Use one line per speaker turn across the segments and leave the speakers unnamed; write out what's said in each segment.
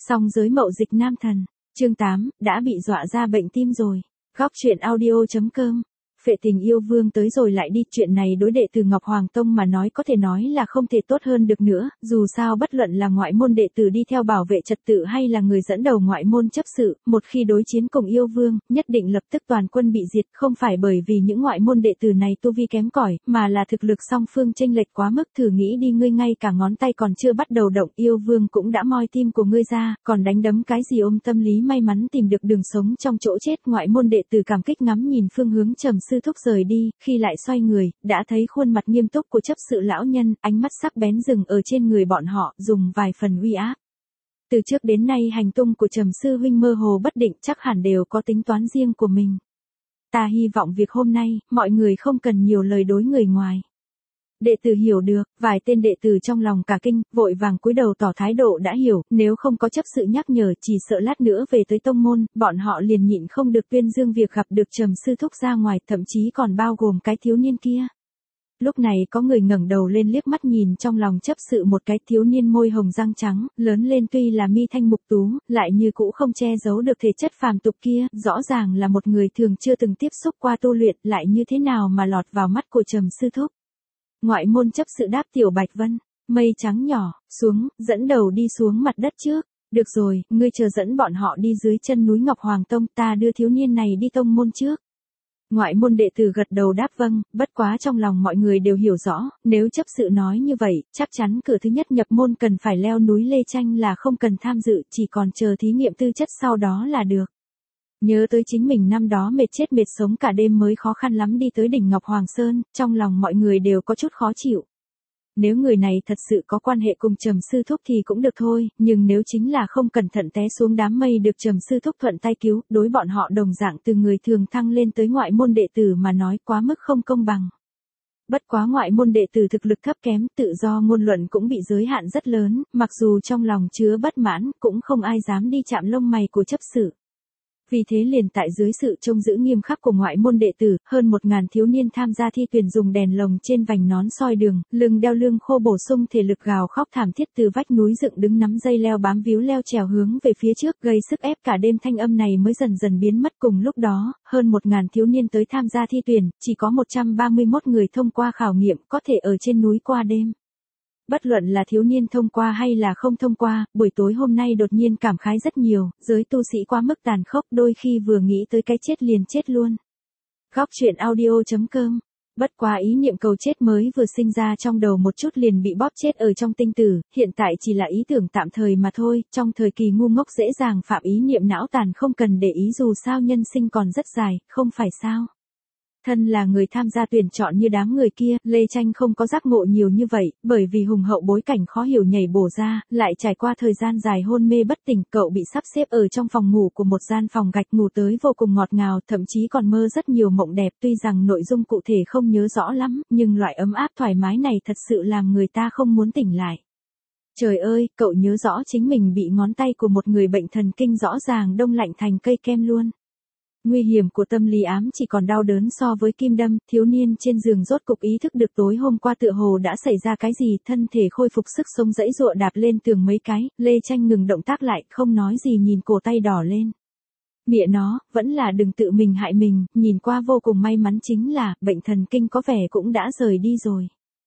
Song giới mậu dịch nam thần. Chương 8, đã bị dọa ra bệnh tim rồi. Góc truyện audio.com. Phệ tình yêu vương tới rồi lại đi, chuyện này đối đệ tử Ngọc Hoàng Tông mà nói có thể nói là không thể tốt hơn được nữa, dù sao bất luận là ngoại môn đệ tử đi theo bảo vệ trật tự hay là người dẫn đầu ngoại môn chấp sự, một khi đối chiến cùng yêu vương, nhất định lập tức toàn quân bị diệt, không phải bởi vì những ngoại môn đệ tử này tu vi kém cỏi, mà là thực lực song phương chênh lệch quá mức. Thử nghĩ đi, ngươi ngay cả ngón tay còn chưa bắt đầu động, yêu vương cũng đã moi tim của ngươi ra, còn đánh đấm cái gì? Ôm tâm lý may mắn tìm được đường sống trong chỗ chết, ngoại môn đệ tử cảm kích ngắm nhìn phương hướng Trầm sư thúc rời đi, khi lại xoay người, đã thấy khuôn mặt nghiêm túc của chấp sự lão nhân, ánh mắt sắc bén dừng ở trên người bọn họ, dùng vài phần uy áp. Từ trước đến nay hành tung của Trầm sư huynh mơ hồ bất định, chắc hẳn đều có tính toán riêng của mình. Ta hy vọng việc hôm nay, mọi người không cần nhiều lời đối người ngoài. Đệ tử hiểu được, vài tên đệ tử trong lòng cả kinh, vội vàng cúi đầu tỏ thái độ đã hiểu, nếu không có chấp sự nhắc nhở, chỉ sợ lát nữa về tới tông môn, bọn họ liền nhịn không được tuyên dương việc gặp được Trầm sư thúc ra ngoài, thậm chí còn bao gồm cái thiếu niên kia. Lúc này có người ngẩng đầu lên liếc mắt nhìn trong lòng chấp sự một cái thiếu niên môi hồng răng trắng, lớn lên tuy là mi thanh mục tú, lại như cũ không che giấu được thể chất phàm tục kia, rõ ràng là một người thường chưa từng tiếp xúc qua tu luyện, lại như thế nào mà lọt vào mắt của Trầm sư thúc. Ngoại môn chấp sự đáp Tiểu Bạch Vân, mây trắng nhỏ, xuống, dẫn đầu đi xuống mặt đất trước. Được rồi, ngươi chờ dẫn bọn họ đi dưới chân núi Ngọc Hoàng Tông, ta đưa thiếu niên này đi tông môn trước. Ngoại môn đệ tử gật đầu đáp vâng, bất quá trong lòng mọi người đều hiểu rõ, nếu chấp sự nói như vậy, chắc chắn cửa thứ nhất nhập môn cần phải leo núi Lê Tranh là không cần tham dự, chỉ còn chờ thí nghiệm tư chất sau đó là được. Nhớ tới chính mình năm đó mệt chết mệt sống cả đêm mới khó khăn lắm đi tới đỉnh Ngọc Hoàng Sơn, trong lòng mọi người đều có chút khó chịu. Nếu người này thật sự có quan hệ cùng Trầm sư thúc thì cũng được thôi, nhưng nếu chính là không cẩn thận té xuống đám mây được Trầm sư thúc thuận tay cứu, đối bọn họ đồng dạng từ người thường thăng lên tới ngoại môn đệ tử mà nói quá mức không công bằng. Bất quá ngoại môn đệ tử thực lực thấp kém, tự do ngôn luận cũng bị giới hạn rất lớn, mặc dù trong lòng chứa bất mãn, cũng không ai dám đi chạm lông mày của chấp sự. Vì thế liền tại dưới sự trông giữ nghiêm khắc của ngoại môn đệ tử, hơn 1000 thiếu niên tham gia thi tuyển dùng đèn lồng trên vành nón soi đường, lưng đeo lương khô bổ sung thể lực gào khóc thảm thiết từ vách núi dựng đứng nắm dây leo bám víu leo trèo hướng về phía trước, gây sức ép cả đêm, thanh âm này mới dần dần biến mất. Cùng lúc đó, hơn 1000 thiếu niên tới tham gia thi tuyển, chỉ có 131 người thông qua khảo nghiệm, có thể ở trên núi qua đêm. Bất luận là thiếu niên thông qua hay là không thông qua, buổi tối hôm nay đột nhiên cảm khái rất nhiều, giới tu sĩ quá mức tàn khốc, đôi khi vừa nghĩ tới cái chết liền chết luôn. Góc truyện audio.com. Bất quá ý niệm cầu chết mới vừa sinh ra trong đầu một chút liền bị bóp chết ở trong tinh tử, hiện tại chỉ là ý tưởng tạm thời mà thôi, trong thời kỳ ngu ngốc dễ dàng phạm ý niệm não tàn, không cần để ý, dù sao nhân sinh còn rất dài, không phải sao. Thân là người tham gia tuyển chọn như đám người kia, Lê Tranh không có giác ngộ nhiều như vậy, bởi vì hùng hậu bối cảnh khó hiểu nhảy bổ ra, lại trải qua thời gian dài hôn mê bất tỉnh, cậu bị sắp xếp ở trong phòng ngủ của một gian phòng gạch, ngủ tới vô cùng ngọt ngào, thậm chí còn mơ rất nhiều mộng đẹp, tuy rằng nội dung cụ thể không nhớ rõ lắm, nhưng loại ấm áp thoải mái này thật sự làm người ta không muốn tỉnh lại. Trời ơi, cậu nhớ rõ chính mình bị ngón tay của một người bệnh thần kinh rõ ràng đông lạnh thành cây kem luôn. Nguy hiểm của tâm lý ám chỉ còn đau đớn so với kim đâm, thiếu niên trên giường rốt cục ý thức được tối hôm qua tựa hồ đã xảy ra cái gì, thân thể khôi phục sức sống dãy dụa đạp lên tường mấy cái, Lê Tranh ngừng động tác lại, không nói gì nhìn cổ tay đỏ lên. Mẹ nó, vẫn là đừng tự mình hại mình, nhìn qua vô cùng may mắn chính là, bệnh thần kinh có vẻ cũng đã rời đi rồi.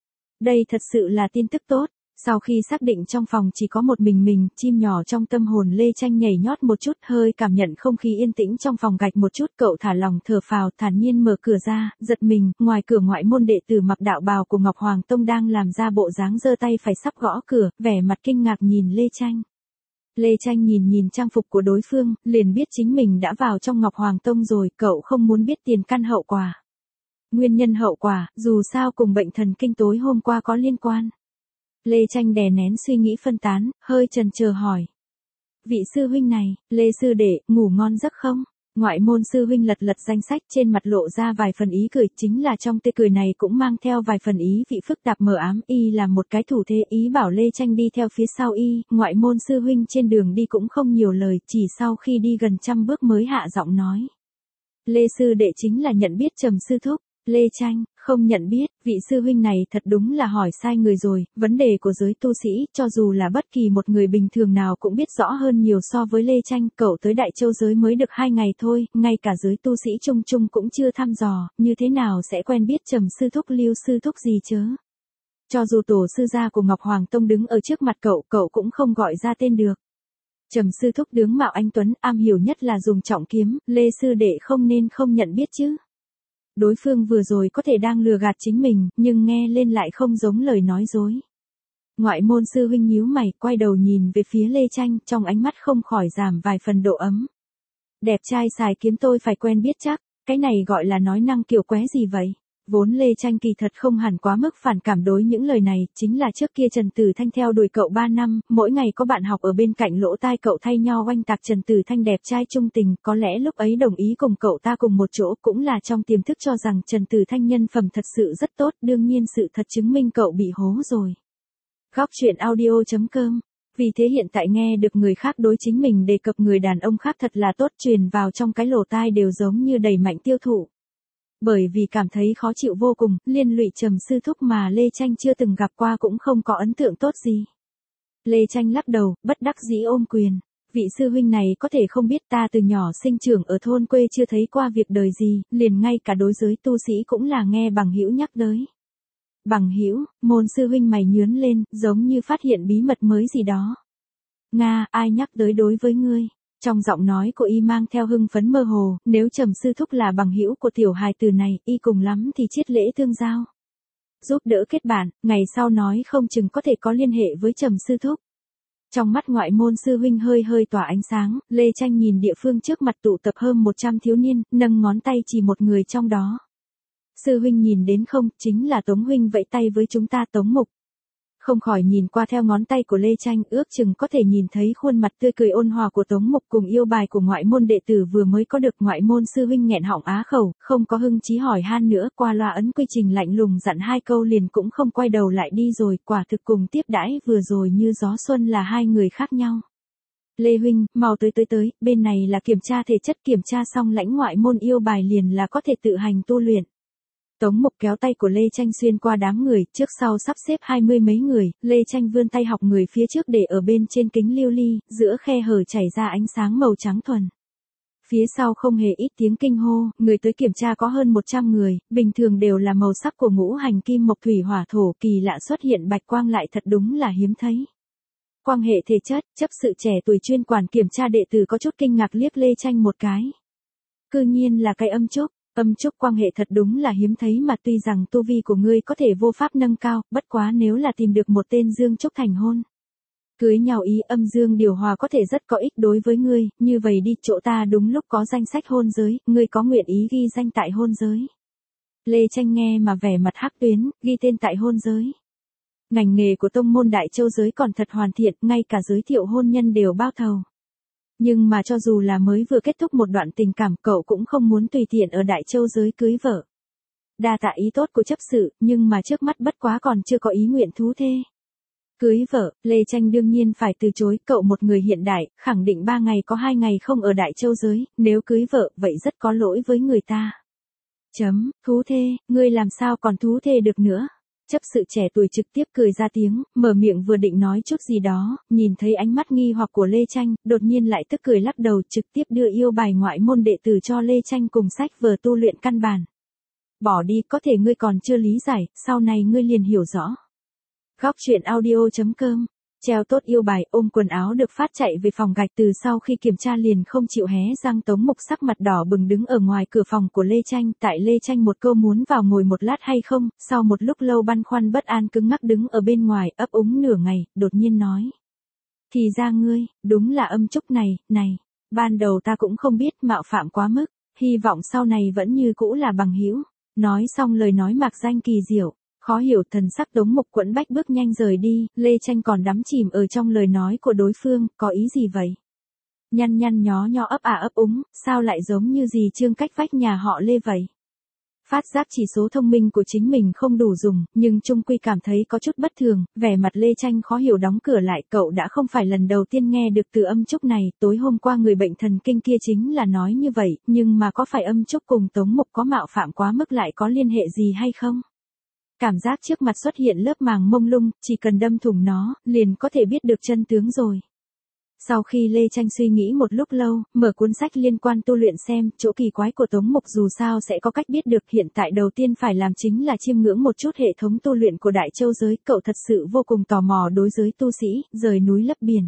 Đây thật sự là tin tức tốt. Sau khi xác định trong phòng chỉ có một mình, chim nhỏ trong tâm hồn Lê Tranh nhảy nhót một chút, hơi cảm nhận không khí yên tĩnh trong phòng gạch một chút, cậu thả lòng thở phào, thản nhiên mở cửa ra, giật mình, ngoài cửa ngoại môn đệ tử mặc đạo bào của Ngọc Hoàng Tông đang làm ra bộ dáng giơ tay phải sắp gõ cửa, vẻ mặt kinh ngạc nhìn Lê Tranh. Lê Tranh nhìn trang phục của đối phương, liền biết chính mình đã vào trong Ngọc Hoàng Tông rồi, cậu không muốn biết tiền căn hậu quả. Nguyên nhân hậu quả, dù sao cùng bệnh thần kinh tối hôm qua có liên quan. Lê Tranh đè nén suy nghĩ phân tán, hơi chần chờ hỏi. Vị sư huynh này, Lê sư đệ, ngủ ngon giấc không? Ngoại môn sư huynh lật danh sách, trên mặt lộ ra vài phần ý cười, chính là trong tê cười này cũng mang theo vài phần ý vị phức tạp mờ ám, y là một cái thủ thế, ý bảo Lê Tranh đi theo phía sau y, ngoại môn sư huynh trên đường đi cũng không nhiều lời, chỉ sau khi đi gần 100 bước mới hạ giọng nói. Lê sư đệ chính là nhận biết Trầm sư thúc. Lê Tranh, không nhận biết, vị sư huynh này thật đúng là hỏi sai người rồi, vấn đề của giới tu sĩ, cho dù là bất kỳ một người bình thường nào cũng biết rõ hơn nhiều so với Lê Tranh, cậu tới Đại Châu giới mới được 2 ngày thôi, ngay cả giới tu sĩ chung chung cũng chưa thăm dò, như thế nào sẽ quen biết Trầm sư thúc Lưu sư thúc gì chớ. Cho dù tổ sư gia của Ngọc Hoàng Tông đứng ở trước mặt cậu, cậu cũng không gọi ra tên được. Trầm sư thúc tướng mạo anh tuấn, am hiểu nhất là dùng trọng kiếm, Lê sư đệ không nên không nhận biết chứ. Đối phương vừa rồi có thể đang lừa gạt chính mình, nhưng nghe lên lại không giống lời nói dối. Ngoại môn sư huynh nhíu mày, quay đầu nhìn về phía Lê Tranh, trong ánh mắt không khỏi giảm vài phần độ ấm. Đẹp trai xài kiếm tôi phải quen biết chắc, cái này gọi là nói năng kiểu qué gì vậy? Vốn Lê Tranh kỳ thật không hẳn quá mức phản cảm đối những lời này, chính là trước kia Trần Tử Thanh theo đuổi cậu 3 năm, mỗi ngày có bạn học ở bên cạnh lỗ tai cậu thay nhau oanh tạc Trần Tử Thanh đẹp trai trung tình, có lẽ lúc ấy đồng ý cùng cậu ta cùng một chỗ cũng là trong tiềm thức cho rằng Trần Tử Thanh nhân phẩm thật sự rất tốt, đương nhiên sự thật chứng minh cậu bị hố rồi. Góc truyện audio.com. Vì thế hiện tại nghe được người khác đối chính mình đề cập người đàn ông khác thật là tốt truyền vào trong cái lỗ tai đều giống như đẩy mạnh tiêu thụ. Bởi vì cảm thấy khó chịu vô cùng, liên lụy Trầm sư thúc mà Lê Tranh chưa từng gặp qua cũng không có ấn tượng tốt gì. Lê Tranh lắc đầu, bất đắc dĩ ôm quyền. Vị sư huynh này có thể không biết ta từ nhỏ sinh trưởng ở thôn quê chưa thấy qua việc đời gì, liền ngay cả đối giới tu sĩ cũng là nghe bằng hữu nhắc tới. Bằng hữu, môn sư huynh mày nhướn lên, giống như phát hiện bí mật mới gì đó. Nga, ai nhắc tới đối với ngươi? Trong giọng nói của y mang theo hưng phấn mơ hồ, nếu Trầm sư thúc là bằng hữu của tiểu hài từ này, y cùng lắm thì chiết lễ tương giao. Giúp đỡ kết bạn, ngày sau nói không chừng có thể có liên hệ với Trầm sư thúc. Trong mắt ngoại môn sư huynh hơi hơi tỏa ánh sáng, Lê Tranh nhìn địa phương trước mặt tụ tập hơn 100 thiếu niên, nâng ngón tay chỉ một người trong đó. Sư huynh nhìn đến không, chính là Tống huynh vẫy tay với chúng ta Tống Mục. Không khỏi nhìn qua theo ngón tay của Lê Tranh, ước chừng có thể nhìn thấy khuôn mặt tươi cười ôn hòa của Tống Mục cùng yêu bài của ngoại môn đệ tử vừa mới có được. Ngoại môn sư huynh nghẹn họng á khẩu, không có hưng chí hỏi han nữa, qua loa ấn quy trình lạnh lùng dặn 2 câu liền cũng không quay đầu lại đi rồi, quả thực cùng tiếp đãi vừa rồi như gió xuân là 2 người khác nhau. Lê huynh, mau tới, bên này là kiểm tra thể chất, kiểm tra xong lãnh ngoại môn yêu bài liền là có thể tự hành tu luyện. Tống Mục kéo tay của Lê Tranh xuyên qua đám người, trước sau sắp xếp 20 mấy người, Lê Tranh vươn tay học người phía trước để ở bên trên kính lưu ly, giữa khe hở chảy ra ánh sáng màu trắng thuần. Phía sau không hề ít tiếng kinh hô, người tới kiểm tra có hơn 100 người, bình thường đều là màu sắc của ngũ hành kim mộc thủy hỏa thổ, kỳ lạ xuất hiện bạch quang lại thật đúng là hiếm thấy. Quan hệ thể chất, chấp sự trẻ tuổi chuyên quản kiểm tra đệ tử có chút kinh ngạc liếc Lê Tranh một cái. Cư nhiên là cái âm trúc. Âm trúc quan hệ thật đúng là hiếm thấy mà tuy rằng tu vi của ngươi có thể vô pháp nâng cao, bất quá nếu là tìm được một tên dương trúc thành hôn. Cưới nhau ý âm dương điều hòa có thể rất có ích đối với ngươi, như vậy đi chỗ ta đúng lúc có danh sách hôn giới, ngươi có nguyện ý ghi danh tại hôn giới. Lê Tranh nghe mà vẻ mặt hắc tuyến, ghi tên tại hôn giới. Ngành nghề của tông môn Đại Châu giới còn thật hoàn thiện, ngay cả giới thiệu hôn nhân đều bao thầu. Nhưng mà cho dù là mới vừa kết thúc một đoạn tình cảm, cậu cũng không muốn tùy tiện ở Đại Châu giới cưới vợ. Đa tạ ý tốt của chấp sự, nhưng mà trước mắt bất quá còn chưa có ý nguyện thú thê. Cưới vợ, Lê Tranh đương nhiên phải từ chối, cậu một người hiện đại, khẳng định 3 ngày có 2 ngày không ở Đại Châu giới, nếu cưới vợ, vậy rất có lỗi với người ta. Thú thê, ngươi làm sao còn thú thê được nữa? Chấp sự trẻ tuổi trực tiếp cười ra tiếng, mở miệng vừa định nói chút gì đó, nhìn thấy ánh mắt nghi hoặc của Lê Tranh, đột nhiên lại tức cười lắc đầu trực tiếp đưa yêu bài ngoại môn đệ tử cho Lê Tranh cùng sách vở tu luyện căn bản. Bỏ đi, có thể ngươi còn chưa lý giải, sau này ngươi liền hiểu rõ. Góc truyện audio.com. Treo tốt yêu bài, ôm quần áo được phát chạy về phòng gạch, từ sau khi kiểm tra liền không chịu hé răng. Tống Mục sắc mặt đỏ bừng đứng ở ngoài cửa phòng của Lê Tranh, tại Lê Tranh một câu muốn vào ngồi một lát hay không, sau một lúc lâu băn khoăn bất an cứng ngắc đứng ở bên ngoài, ấp úng nửa ngày, đột nhiên nói. Thì ra ngươi, đúng là âm trúc này, ban đầu ta cũng không biết, mạo phạm quá mức, hy vọng sau này vẫn như cũ là bằng hữu. Nói xong lời nói mạc danh kỳ diệu. Khó hiểu thần sắc Tống Mục quẫn bách bước nhanh rời đi, Lê Tranh còn đắm chìm ở trong lời nói của đối phương, có ý gì vậy? Nhăn nhó ấp úng, sao lại giống như gì Trương cách vách nhà họ Lê vậy? Phát giác chỉ số thông minh của chính mình không đủ dùng, nhưng trung quy cảm thấy có chút bất thường, vẻ mặt Lê Tranh khó hiểu đóng cửa lại. Cậu đã không phải lần đầu tiên nghe được từ Âm Trúc này, tối hôm qua người bệnh thần kinh kia chính là nói như vậy, nhưng mà có phải Âm Trúc cùng Tống Mục có mạo phạm quá mức lại có liên hệ gì hay không? Cảm giác trước mặt xuất hiện lớp màng mông lung, chỉ cần đâm thủng nó, liền có thể biết được chân tướng rồi. Sau khi Lê Tranh suy nghĩ một lúc lâu, mở cuốn sách liên quan tu luyện xem, chỗ kỳ quái của Tống Mục dù sao sẽ có cách biết được. Hiện tại đầu tiên phải làm chính là chiêm ngưỡng một chút hệ thống tu luyện của Đại Châu giới. Cậu thật sự vô cùng tò mò đối giới tu sĩ, rời núi lấp biển,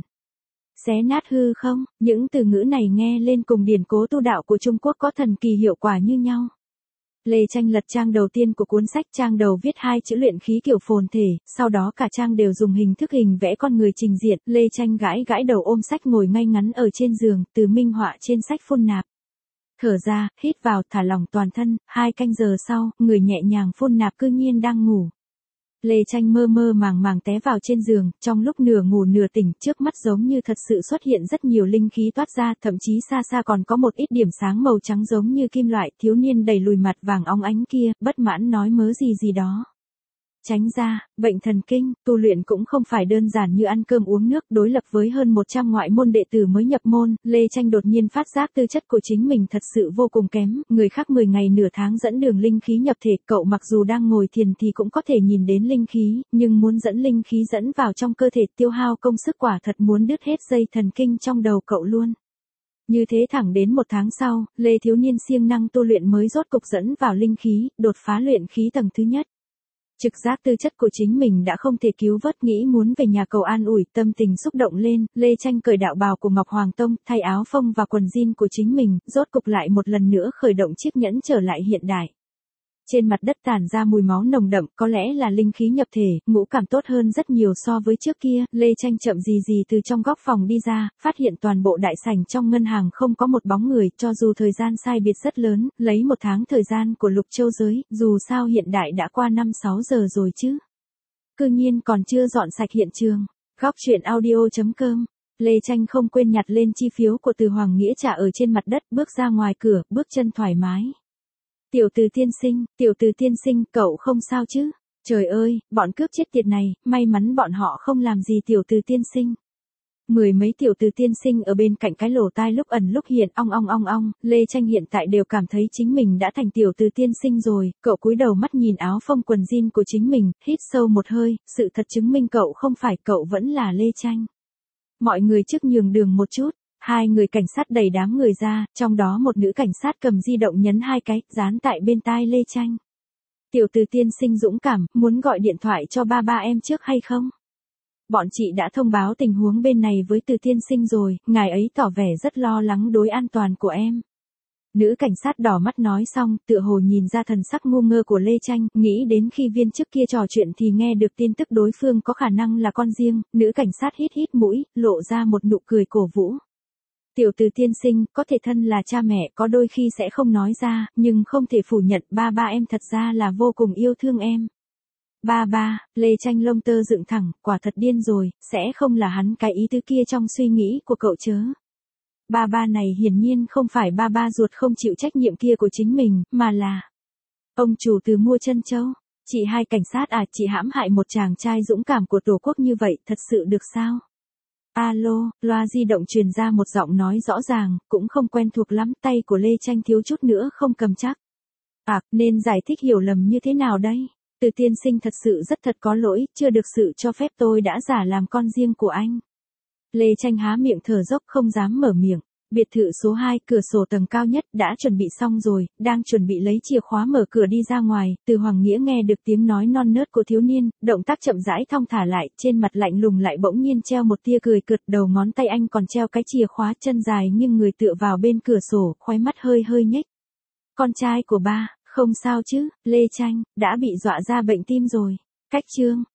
xé nát hư không. Những từ ngữ này nghe lên cùng điển cố tu đạo của Trung Quốc có thần kỳ hiệu quả như nhau. Lê Tranh lật trang đầu tiên của cuốn sách, trang đầu viết 2 chữ luyện khí kiểu phồn thể, sau đó cả trang đều dùng hình thức hình vẽ con người trình diện. Lê Tranh gãi gãi đầu ôm sách ngồi ngay ngắn ở trên giường, từ minh họa trên sách phun nạp. Thở ra, hít vào, thả lỏng toàn thân, 2 canh giờ sau, người nhẹ nhàng phun nạp cư nhiên đang ngủ. Lê Tranh mơ mơ màng màng té vào trên giường, trong lúc nửa ngủ nửa tỉnh, trước mắt giống như thật sự xuất hiện rất nhiều linh khí toát ra, thậm chí xa xa còn có một ít điểm sáng màu trắng giống như kim loại. Thiếu niên đẩy lùi mặt vàng óng ánh kia, bất mãn nói mớ gì đó. Tránh ra, bệnh thần kinh, tu luyện cũng không phải đơn giản như ăn cơm uống nước. Đối lập với hơn 100 ngoại môn đệ tử mới nhập môn, Lê Tranh đột nhiên phát giác tư chất của chính mình thật sự vô cùng kém. Người khác 10 ngày nửa tháng dẫn đường linh khí nhập thể, cậu mặc dù đang ngồi thiền thì cũng có thể nhìn đến linh khí, nhưng muốn dẫn linh khí dẫn vào trong cơ thể tiêu hao công sức quả thật muốn đứt hết dây thần kinh trong đầu cậu luôn. Như thế thẳng đến 1 tháng sau, Lê thiếu niên siêng năng tu luyện mới rốt cục dẫn vào linh khí, đột phá luyện khí tầng thứ nhất. Trực giác tư chất của chính mình đã không thể cứu vớt, nghĩ muốn về nhà cầu an ủi, tâm tình xúc động lên. Lê Tranh cởi đạo bào của Ngọc Hoàng Tông, thay áo phông và quần jean của chính mình, rốt cục lại một lần nữa khởi động chiếc nhẫn trở lại hiện đại. Trên mặt đất tản ra mùi máu nồng đậm, có lẽ là linh khí nhập thể, ngũ cảm tốt hơn rất nhiều so với trước kia. Lê Tranh chậm gì từ trong góc phòng đi ra, phát hiện toàn bộ đại sảnh trong ngân hàng không có một bóng người. Cho dù thời gian sai biệt rất lớn, lấy 1 tháng thời gian của Lục Châu giới, dù sao hiện đại đã qua 5-6 giờ rồi chứ. Cư nhiên còn chưa dọn sạch hiện trường. Góc truyện audio.com. Lê Tranh không quên nhặt lên chi phiếu của Từ Hoàng Nghĩa trả ở trên mặt đất, bước ra ngoài cửa, bước chân thoải mái. Tiểu Từ tiên sinh, cậu không sao chứ? Trời ơi, bọn cướp chết tiệt này, may mắn bọn họ không làm gì Tiểu Từ tiên sinh. 10 mấy Tiểu Từ tiên sinh ở bên cạnh cái lỗ tai lúc ẩn lúc hiện, ong ong. Lê Tranh hiện tại đều cảm thấy chính mình đã thành Tiểu Từ tiên sinh rồi. Cậu cúi đầu mắt nhìn áo phông quần jean của chính mình, hít sâu một hơi, sự thật chứng minh cậu không phải, cậu vẫn là Lê Tranh. Mọi người trước nhường đường một chút. 2 người cảnh sát đẩy đám người ra, trong đó một nữ cảnh sát cầm di động nhấn 2 cái, dán tại bên tai Lê Tranh. Tiểu Từ tiên sinh dũng cảm, muốn gọi điện thoại cho ba em trước hay không? Bọn chị đã thông báo tình huống bên này với Từ tiên sinh rồi, ngài ấy tỏ vẻ rất lo lắng đối an toàn của em. Nữ cảnh sát đỏ mắt nói xong, tựa hồ nhìn ra thần sắc ngu ngơ của Lê Tranh, nghĩ đến khi viên chức kia trò chuyện thì nghe được tin tức đối phương có khả năng là con riêng. Nữ cảnh sát hít mũi, lộ ra một nụ cười cổ vũ. Tiểu Từ tiên sinh, có thể thân là cha mẹ có đôi khi sẽ không nói ra, nhưng không thể phủ nhận ba em thật ra là vô cùng yêu thương em. Ba, Lê Tranh lông tơ dựng thẳng, quả thật điên rồi, sẽ không là hắn cái ý tứ kia trong suy nghĩ của cậu chớ. Ba này hiển nhiên không phải ba ruột không chịu trách nhiệm kia của chính mình, mà là ông chủ Từ mua Trân Châu. Chị hai cảnh sát à, chị hãm hại một chàng trai dũng cảm của Tổ quốc như vậy, thật sự được sao? Alo, loa di động truyền ra một giọng nói rõ ràng, cũng không quen thuộc lắm, tay của Lê Tranh thiếu chút nữa không cầm chắc. Nên giải thích hiểu lầm như thế nào đây? Từ tiên sinh thật sự rất thật có lỗi, chưa được sự cho phép tôi đã giả làm con riêng của anh. Lê Tranh há miệng thở dốc không dám mở miệng. Biệt thự số 2, cửa sổ tầng cao nhất, đã chuẩn bị xong rồi, đang chuẩn bị lấy chìa khóa mở cửa đi ra ngoài. Từ Hoàng Nghĩa nghe được tiếng nói non nớt của thiếu niên, động tác chậm rãi thong thả lại, trên mặt lạnh lùng lại bỗng nhiên treo một tia cười cợt, đầu ngón tay anh còn treo cái chìa khóa, chân dài nhưng người tựa vào bên cửa sổ, khóe mắt hơi nhếch. Con trai của ba, không sao chứ? Lê Tranh đã bị dọa ra bệnh tim rồi. Cách chương